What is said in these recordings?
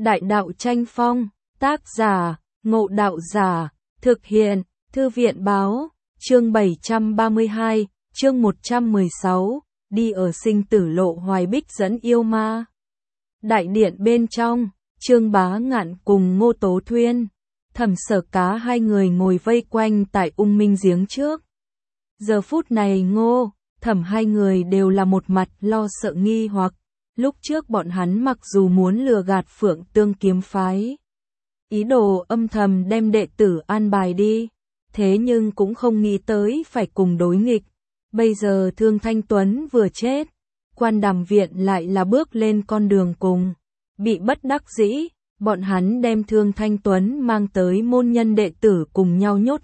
Đại đạo tranh phong, tác giả, Ngộ Đạo Giả, thực hiện, Thư viện báo, chương 732, chương 116, đi ở sinh tử lộ Hoài Bích dẫn yêu ma. Đại điện bên trong, Trương Bá Ngạn cùng Ngô Tố Thuyên, Thẩm Sở Cá hai người ngồi vây quanh tại Ung Minh giếng trước. Giờ phút này Ngô, Thẩm hai người đều là một mặt lo sợ nghi hoặc. Lúc trước bọn hắn mặc dù muốn lừa gạt Phượng Tương kiếm phái, ý đồ âm thầm đem đệ tử an bài đi, thế nhưng cũng không nghĩ tới phải cùng đối nghịch. Bây giờ Thương Thanh Tuấn vừa chết, Quan Đàm viện lại là bước lên con đường cùng, bị bất đắc dĩ, bọn hắn đem Thương Thanh Tuấn mang tới môn nhân đệ tử cùng nhau nhốt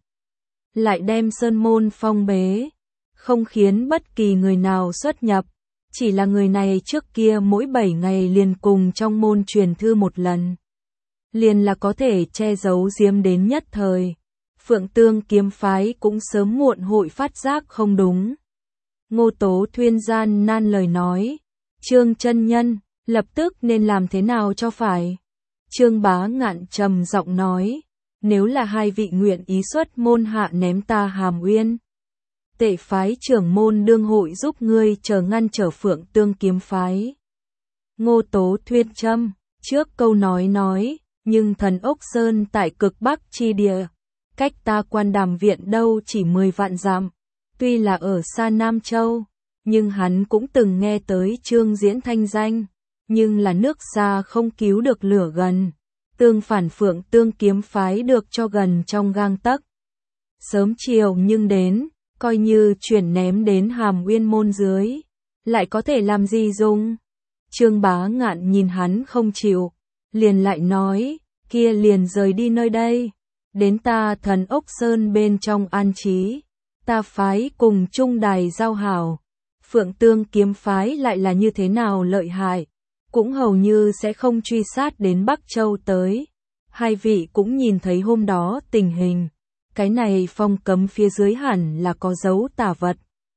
lại đem sơn môn phong bế, không khiến bất kỳ người nào xuất nhập. Chỉ là người này trước kia mỗi 7 ngày liền cùng trong môn truyền thư một lần, liền là có thể che giấu giếm đến nhất thời. Phượng Tương kiếm phái cũng sớm muộn hội phát giác không đúng. Ngô Tố Thuyên gian nan lời nói, Trương chân nhân, lập tức nên làm thế nào cho phải? Trương Bá Ngạn trầm giọng nói, nếu là hai vị nguyện ý xuất môn hạ ném ta Hàm Uyên, Tệ phái trưởng môn đương hội giúp ngươi chờ ngăn trở Phượng Tương kiếm phái. Ngô Tố Thuyên châm, trước câu nói, nhưng Thần Ốc Sơn tại cực Bắc chi địa, cách ta Quan Đàm viện đâu chỉ 10 vạn dặm, tuy là ở xa Nam Châu, nhưng hắn cũng từng nghe tới Trương Diễn thanh danh, nhưng là nước xa không cứu được lửa gần, tương phản Phượng Tương kiếm phái được cho gần trong gang tấc. Sớm chiều nhưng đến, coi như chuyển ném đến Hàm Uyên môn dưới, lại có thể làm gì dùng? Trương Bá Ngạn nhìn hắn không chịu, liền lại nói, kia liền rời đi nơi đây, đến ta Thần Ốc Sơn bên trong an trí, ta phái cùng chung đài giao hảo. Phượng Tương kiếm phái lại là như thế nào lợi hại, cũng hầu như sẽ không truy sát đến Bắc Châu tới. Hai vị cũng nhìn thấy hôm đó tình hình. Cái này phong cấm phía dưới hẳn là có dấu tà vật.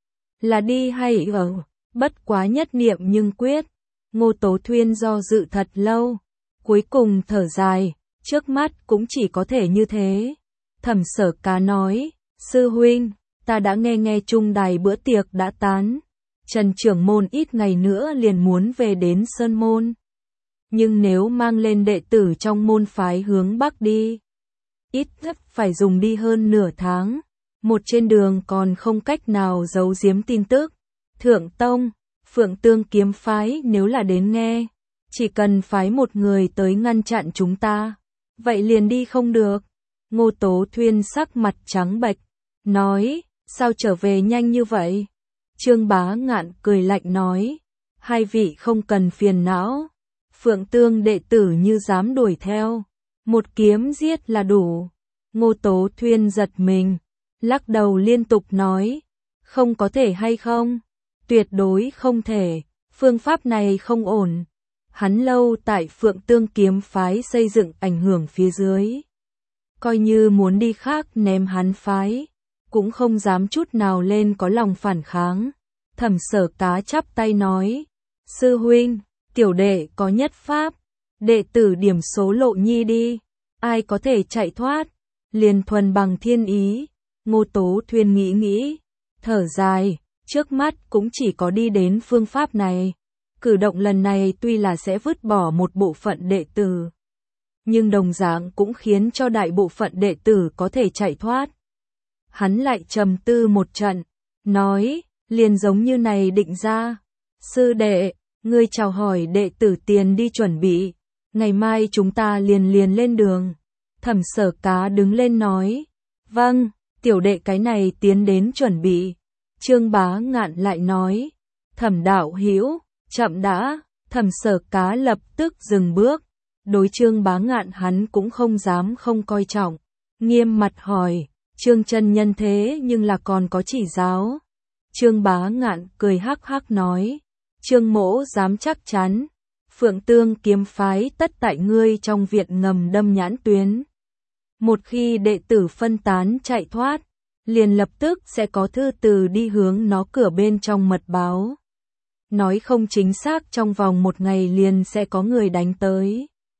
Là đi hay ở, bất quá nhất niệm nhưng quyết. Ngô Tố Thuyên do dự thật lâu, cuối cùng thở dài, trước mắt cũng chỉ có thể như thế. Thẩm Sở Cá nói, sư huynh, ta đã nghe chung đài bữa tiệc đã tán. Trần trưởng môn ít ngày nữa liền muốn về đến Sơn môn. Nhưng nếu mang lên đệ tử trong môn phái hướng Bắc đi, ít nhất phải dùng đi hơn nửa tháng, một trên đường còn không cách nào giấu giếm tin tức. Thượng tông, Phượng Tương kiếm phái nếu là đến nghe, chỉ cần phái một người tới ngăn chặn chúng ta, vậy liền đi không được. Ngô Tố Thuyên sắc mặt trắng bệch, nói, sao trở về nhanh như vậy? Trương Bá Ngạn cười lạnh nói, hai vị không cần phiền não, Phượng Tương đệ tử như dám đuổi theo, một kiếm giết là đủ. Ngô Tố Thuyên giật mình, lắc đầu liên tục nói, không có thể hay không? Tuyệt đối không thể, phương pháp này không ổn. Hắn lâu tại Phượng Tương kiếm phái xây dựng ảnh hưởng phía dưới, coi như muốn đi khác ném hắn phái, cũng không dám chút nào lên có lòng phản kháng. Thẩm Sở Cá chắp tay nói, sư huynh, tiểu đệ có nhất pháp, đệ tử điểm số Lộ Nhi đi, ai có thể chạy thoát, liền thuần bằng thiên ý. Ngô Tố Thuyên nghĩ, thở dài, trước mắt cũng chỉ có đi đến phương pháp này. Cử động lần này tuy là sẽ vứt bỏ một bộ phận đệ tử, nhưng đồng dạng cũng khiến cho đại bộ phận đệ tử có thể chạy thoát. Hắn lại trầm tư một trận, nói, liền giống như này định ra. Sư đệ, ngươi chào hỏi đệ tử tiền đi chuẩn bị, ngày mai chúng ta liền lên đường. Thẩm Sở Cá đứng lên nói, vâng, tiểu đệ cái này tiến đến chuẩn bị. Trương Bá Ngạn lại nói, Thẩm đạo hữu, chậm đã. Thẩm Sở Cá lập tức dừng bước, đối Trương Bá Ngạn hắn cũng không dám không coi trọng, nghiêm mặt hỏi, Trương chân nhân thế nhưng là còn có chỉ giáo. Trương Bá Ngạn cười hắc hắc nói, Trương mỗ dám chắc chắn, Phượng Tương kiếm phái tất tại ngươi trong viện ngầm đâm nhãn tuyến. Một khi đệ tử phân tán chạy thoát, liền lập tức sẽ có thư từ đi hướng nó cửa bên trong mật báo. Nói không chính xác trong vòng một ngày liền sẽ có người đánh tới.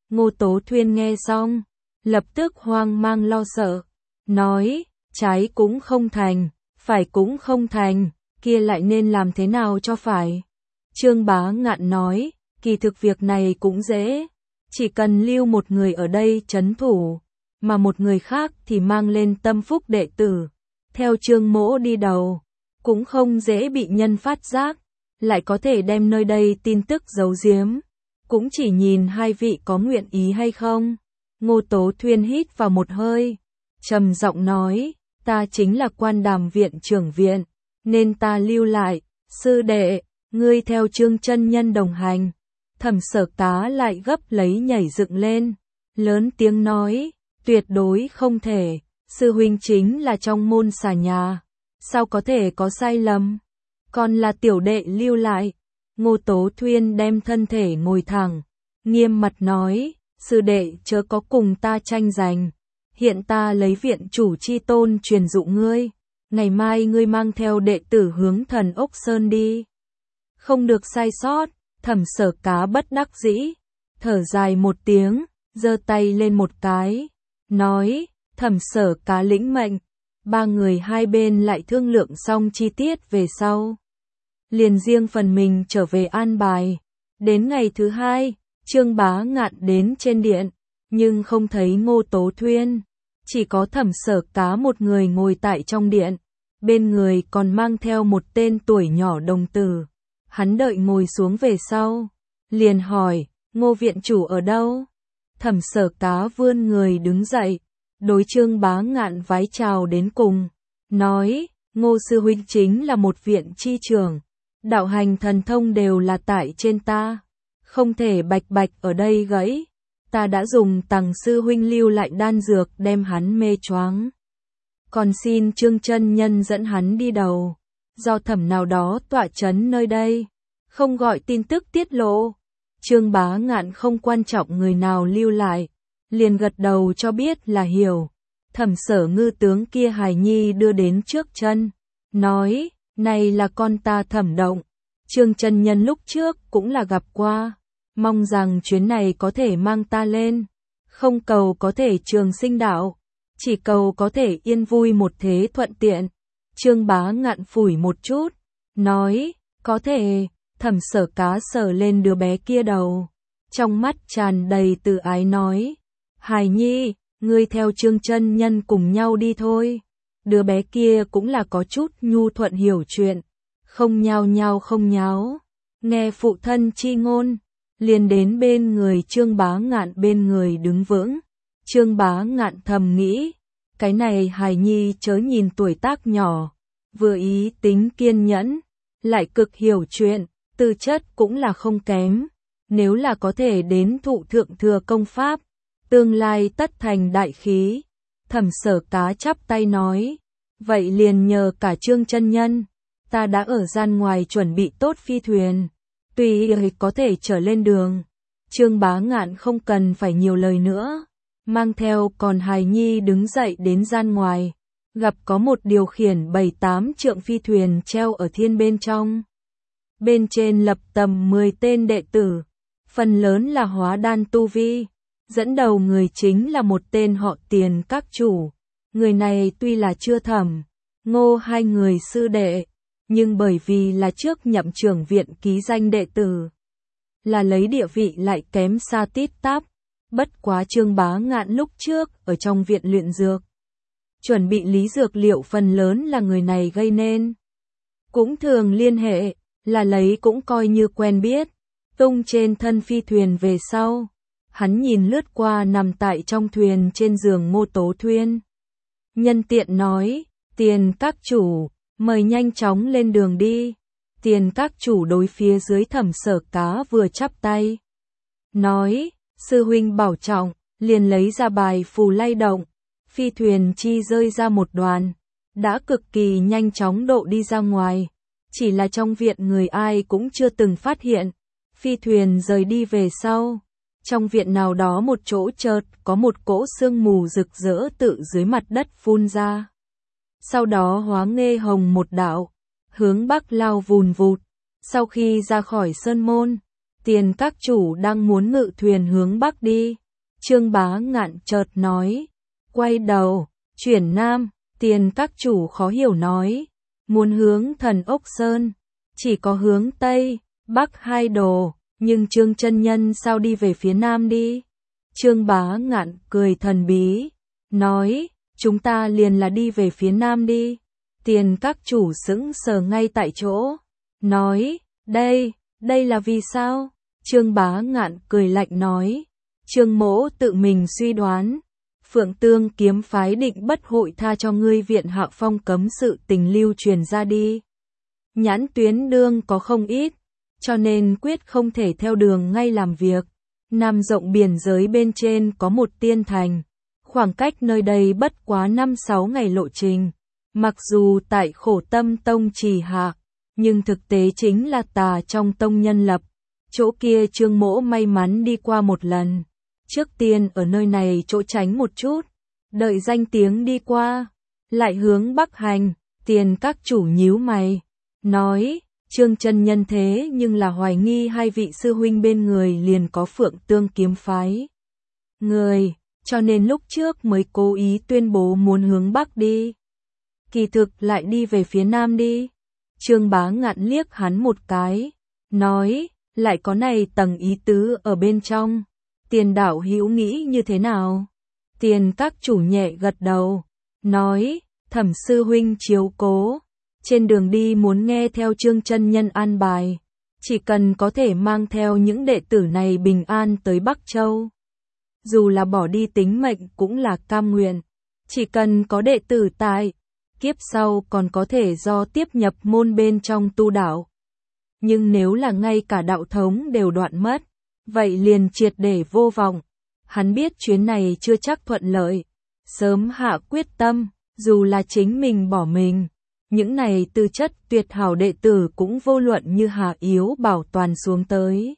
Ngô Tố Thuyên nghe xong, lập tức hoang mang lo sợ, nói, trái cũng không thành, phải cũng không thành, kia lại nên làm thế nào cho phải. Trương Bá Ngạn nói, kỳ thực việc này cũng dễ, chỉ cần lưu một người ở đây trấn thủ, mà một người khác thì mang lên tâm phúc đệ tử, theo Trương Mỗ đi đầu, cũng không dễ bị nhân phát giác, lại có thể đem nơi đây tin tức giấu giếm, cũng chỉ nhìn hai vị có nguyện ý hay không. Ngô Tố Thuyên hít vào một hơi, trầm giọng nói, ta chính là Quan Đàm viện trưởng viện, nên ta lưu lại, sư đệ, ngươi theo Trương chân nhân đồng hành. Thẩm Sở Cá lại gấp lấy nhảy dựng lên, lớn tiếng nói, tuyệt đối không thể, sư huynh chính là trong môn xà nhà, sao có thể có sai lầm, còn là tiểu đệ lưu lại. Ngô Tố Thuyên đem thân thể ngồi thẳng, nghiêm mặt nói, sư đệ chớ có cùng ta tranh giành, hiện ta lấy viện chủ chi tôn truyền dụ ngươi, ngày mai ngươi mang theo đệ tử hướng Thần Ốc Sơn đi, không được sai sót. Thẩm Sở Cá bất đắc dĩ, thở dài một tiếng, giơ tay lên một cái, nói, Thẩm Sở Cá lĩnh mệnh. Ba người hai bên lại thương lượng xong chi tiết về sau, liền riêng phần mình trở về an bài. Đến ngày thứ hai, Trương Bá Ngạn đến trên điện, nhưng không thấy Ngô Tố Thuyên, chỉ có Thẩm Sở Cá một người ngồi tại trong điện, bên người còn mang theo một tên tuổi nhỏ đồng tử. Hắn đợi ngồi xuống về sau, liền hỏi, Ngô viện chủ ở đâu? Thẩm Sở Cá vươn người đứng dậy, đối Trương Bá Ngạn vái chào đến cùng, nói, Ngô sư huynh chính là một viện chi trưởng, đạo hành thần thông đều là tại trên ta, không thể bạch bạch ở đây gãy, ta đã dùng Tằng sư huynh lưu lại đan dược đem hắn mê choáng, còn xin Trương chân nhân dẫn hắn đi đầu. Do thẩm nào đó tọa chấn nơi đây, không gọi tin tức tiết lộ. Trương Bá Ngạn không quan trọng người nào lưu lại, liền gật đầu cho biết là hiểu. Thẩm Sở Ngư tướng kia hài nhi đưa đến trước chân, nói, này là con ta Thẩm Động, Trương chân nhân lúc trước cũng là gặp qua, mong rằng chuyến này có thể mang ta lên, không cầu có thể trường sinh đạo, chỉ cầu có thể yên vui một thế thuận tiện. Trương Bá Ngạn phủi một chút, nói, có thể. Thẩm Sở Cá sờ lên đứa bé kia đầu, trong mắt tràn đầy từ ái nói, hài nhi, ngươi theo Trương chân nhân cùng nhau đi thôi. Đứa bé kia cũng là có chút nhu thuận hiểu chuyện, không nhao nhao không nháo, nghe phụ thân chi ngôn, liền đến bên người Trương Bá Ngạn bên người đứng vững. Trương Bá Ngạn thầm nghĩ, cái này hài nhi chớ nhìn tuổi tác nhỏ, vừa ý tính kiên nhẫn, lại cực hiểu chuyện, tư chất cũng là không kém, nếu là có thể đến thụ thượng thừa công pháp, tương lai tất thành đại khí. Thẩm Sở Cá chắp tay nói, vậy liền nhờ cả Trương chân nhân, ta đã ở gian ngoài chuẩn bị tốt phi thuyền, tùy ý có thể trở lên đường. Trương Bá Ngạn không cần phải nhiều lời nữa, mang theo còn hài nhi đứng dậy đến gian ngoài, gặp có một điều khiển 7-8 trượng phi thuyền treo ở thiên bên trong. Bên trên lập tầm 10 tên đệ tử, phần lớn là hóa đan tu vi, dẫn đầu người chính là một tên họ Tiền các chủ. Người này tuy là chưa Thẩm, Ngô hai người sư đệ, nhưng bởi vì là trước nhậm trưởng viện ký danh đệ tử, là lấy địa vị lại kém xa tít tắp. Bất quá Trương Bá Ngạn lúc trước ở trong viện luyện dược, chuẩn bị lý dược liệu phần lớn là người này gây nên, cũng thường liên hệ, là lấy cũng coi như quen biết. Tung trên thân phi thuyền về sau, hắn nhìn lướt qua nằm tại trong thuyền trên giường Ngô Tố Thuyên, nhân tiện nói, Tiền các chủ, mời nhanh chóng lên đường đi. Tiền các chủ đối phía dưới Thẩm Sở Cá vừa chắp tay, nói, sư huynh bảo trọng, liền lấy ra bài phù lay động, phi thuyền chi rơi ra một đoàn, đã cực kỳ nhanh chóng độ đi ra ngoài, chỉ là trong viện người ai cũng chưa từng phát hiện. Phi thuyền rời đi về sau, trong viện nào đó một chỗ chợt có một cỗ sương mù rực rỡ tự dưới mặt đất phun ra. Sau đó hóa nghe hồng một đạo, hướng bắc lao vùn vụt, sau khi ra khỏi sơn môn, Tiền các chủ đang muốn ngự thuyền hướng Bắc đi. Trương Bá Ngạn chợt nói. Quay đầu, chuyển Nam, Tiền các chủ khó hiểu nói. Muốn hướng Thần Ốc Sơn, chỉ có hướng Tây, Bắc hai đồ, nhưng Trương chân nhân sao đi về phía Nam đi? Trương Bá Ngạn cười thần bí, nói, chúng ta liền là đi về phía Nam đi. Tiền các chủ sững sờ ngay tại chỗ, nói, đây là vì sao? Trương Bá Ngạn cười lạnh nói, Trương mỗ tự mình suy đoán, Phượng Tương kiếm phái định bất hội tha cho ngươi Viện Hạ Phong cấm sự tình lưu truyền ra đi. Nhãn tuyến đương có không ít, cho nên quyết không thể theo đường ngay làm việc. Nam rộng biển giới bên trên có một tiên thành, khoảng cách nơi đây bất quá 5-6 ngày lộ trình. Mặc dù tại Khổ Tâm Tông trì hạ, nhưng thực tế chính là tà trong tông nhân lập. Chỗ kia Trương mỗ may mắn đi qua một lần. Trước tiên ở nơi này chỗ tránh một chút, đợi danh tiếng đi qua, lại hướng Bắc hành. Tiền các chủ nhíu mày, nói, Trương chân nhân thế nhưng là hoài nghi hai vị sư huynh bên người liền có Phượng Tương kiếm phái người, cho nên lúc trước mới cố ý tuyên bố muốn hướng Bắc đi. Kỳ thực lại đi về phía Nam đi. Trương Bá Ngạn liếc hắn một cái, nói, lại có này tầng ý tứ ở bên trong. Tiền đạo hữu nghĩ như thế nào? Tiền các chủ nhẹ gật đầu, nói, Thẩm sư huynh chiếu cố. Trên đường đi muốn nghe theo Trương chân nhân an bài, chỉ cần có thể mang theo những đệ tử này bình an tới Bắc Châu. Dù là bỏ đi tính mệnh cũng là cam nguyện, chỉ cần có đệ tử tại, kiếp sau còn có thể do tiếp nhập môn bên trong tu đạo. Nhưng nếu là ngay cả đạo thống đều đoạn mất, vậy liền triệt để vô vọng. Hắn biết chuyến này chưa chắc thuận lợi, sớm hạ quyết tâm, dù là chính mình bỏ mình. Những này tư chất tuyệt hảo đệ tử cũng vô luận như hạ yếu bảo toàn xuống tới.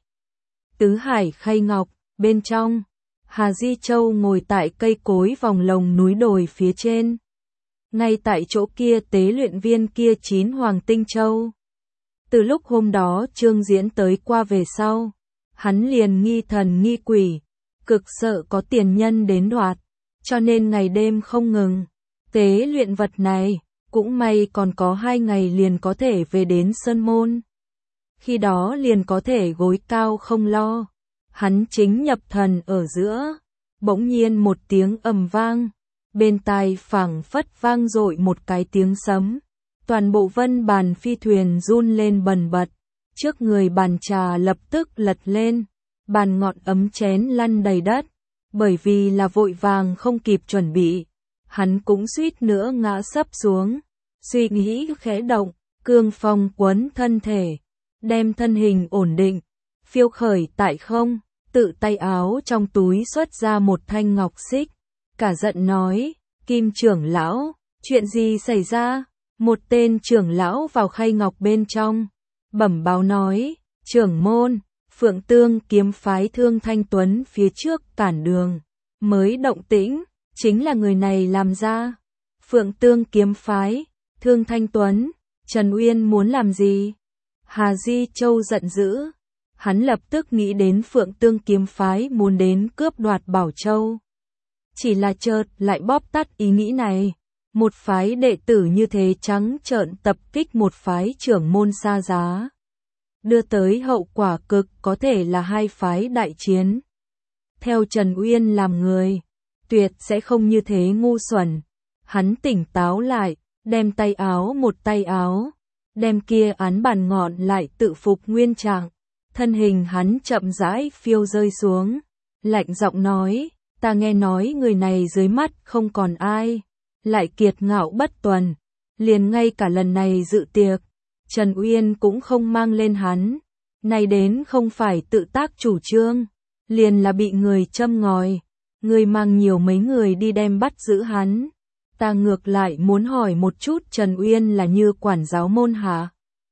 Tứ Hải Khay Ngọc, bên trong, Hà Di Châu ngồi tại cây cối vòng lồng núi đồi phía trên. Ngay tại chỗ kia tế luyện viên kia 9 Hoàng Tinh Châu. Từ lúc hôm đó Trương Diễn tới qua về sau, hắn liền nghi thần nghi quỷ, cực sợ có tiền nhân đến đoạt, cho nên ngày đêm không ngừng. Tế luyện vật này, cũng may còn có 2 ngày liền có thể về đến Sơn Môn. Khi đó liền có thể gối cao không lo. Hắn chính nhập thần ở giữa, bỗng nhiên một tiếng ầm vang, bên tai phảng phất vang dội một cái tiếng sấm. Toàn bộ vân bàn phi thuyền run lên bần bật, trước người bàn trà lập tức lật lên, bàn ngọn ấm chén lăn đầy đất, bởi vì là vội vàng không kịp chuẩn bị, hắn cũng suýt nữa ngã sấp xuống, suy nghĩ khẽ động, cương phong quấn thân thể, đem thân hình ổn định, phiêu khởi tại không, tự tay áo trong túi xuất ra một thanh ngọc xích, cả giận nói, Kim trưởng lão, chuyện gì xảy ra? Một tên trưởng lão vào khay ngọc bên trong, bẩm báo nói, trưởng môn, Phượng Tương kiếm phái Thương Thanh Tuấn phía trước cản đường, mới động tĩnh, chính là người này làm ra. Phượng Tương kiếm phái, Thương Thanh Tuấn, Trần Uyên muốn làm gì? Hà Di Châu giận dữ, hắn lập tức nghĩ đến Phượng Tương kiếm phái muốn đến cướp đoạt Bảo Châu. Chỉ là chợt lại bóp tắt ý nghĩ này. Một phái đệ tử như thế trắng trợn tập kích một phái trưởng môn xa giá, đưa tới hậu quả cực có thể là hai phái đại chiến. Theo Trần Uyên làm người, tuyệt sẽ không như thế ngu xuẩn. Hắn tỉnh táo lại, đem tay áo một tay áo, đem kia án bàn ngọn lại tự phục nguyên trạng. Thân hình hắn chậm rãi phiêu rơi xuống, lạnh giọng nói, ta nghe nói người này dưới mắt không còn ai. Lại kiệt ngạo bất tuần, liền ngay cả lần này dự tiệc, Trần Uyên cũng không mang lên hắn, này đến không phải tự tác chủ trương, liền là bị người châm ngòi, người mang nhiều mấy người đi đem bắt giữ hắn. Ta ngược lại muốn hỏi một chút Trần Uyên là như quản giáo môn hả?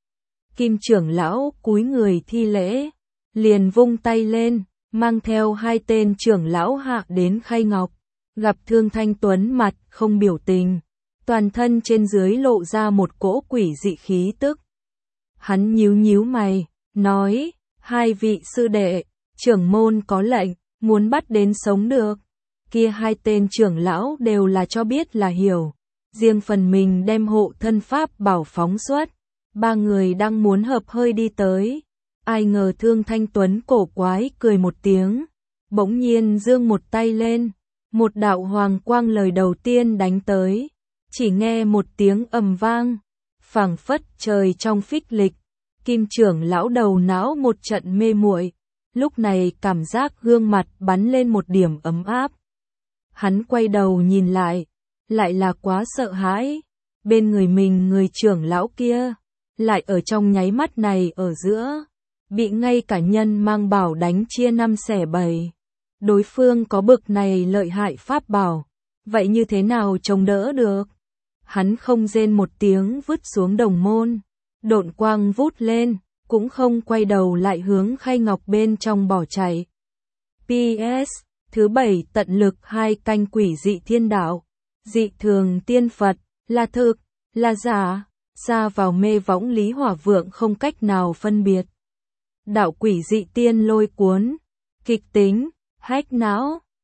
Kim trưởng lão cúi người thi lễ, liền vung tay lên, mang theo 2 tên trưởng lão hạ đến khay ngọc. Gặp Thương Thanh Tuấn mặt không biểu tình, toàn thân trên dưới lộ ra một cỗ quỷ dị khí tức. Hắn nhíu nhíu mày, nói, Hai vị sư đệ, trưởng môn có lệnh, muốn bắt đến sống được. Kia hai tên trưởng lão đều là cho biết là hiểu. Riêng phần mình đem hộ thân pháp bảo phóng xuất. Ba người đang muốn hợp hơi đi tới. Ai ngờ Thương Thanh Tuấn cổ quái cười một tiếng. Bỗng nhiên giương một tay lên. Một đạo hoàng quang lời đầu tiên đánh tới. Chỉ nghe một tiếng ầm vang. Phảng phất trời trong phích lịch. Kim trưởng lão đầu não một trận mê muội. Lúc này cảm giác gương mặt bắn lên một điểm ấm áp. Hắn quay đầu nhìn lại là quá sợ hãi. Bên người mình người trưởng lão kia, lại ở trong nháy mắt này ở giữa, bị ngay cả nhân mang bảo đánh chia năm xẻ bảy. Đối phương có bực này lợi hại pháp bảo, vậy như thế nào chống đỡ được? Hắn không rên một tiếng vứt xuống đồng môn, độn quang vút lên, cũng không quay đầu lại hướng khay ngọc bên trong bỏ chạy. PS, thứ 7 tận lực 2 canh quỷ dị thiên đạo, dị thường tiên Phật, là thực, là giả, xa vào mê võng Lý Hỏa Vượng không cách nào phân biệt. Đạo quỷ dị tiên lôi cuốn, kịch tính, hách não.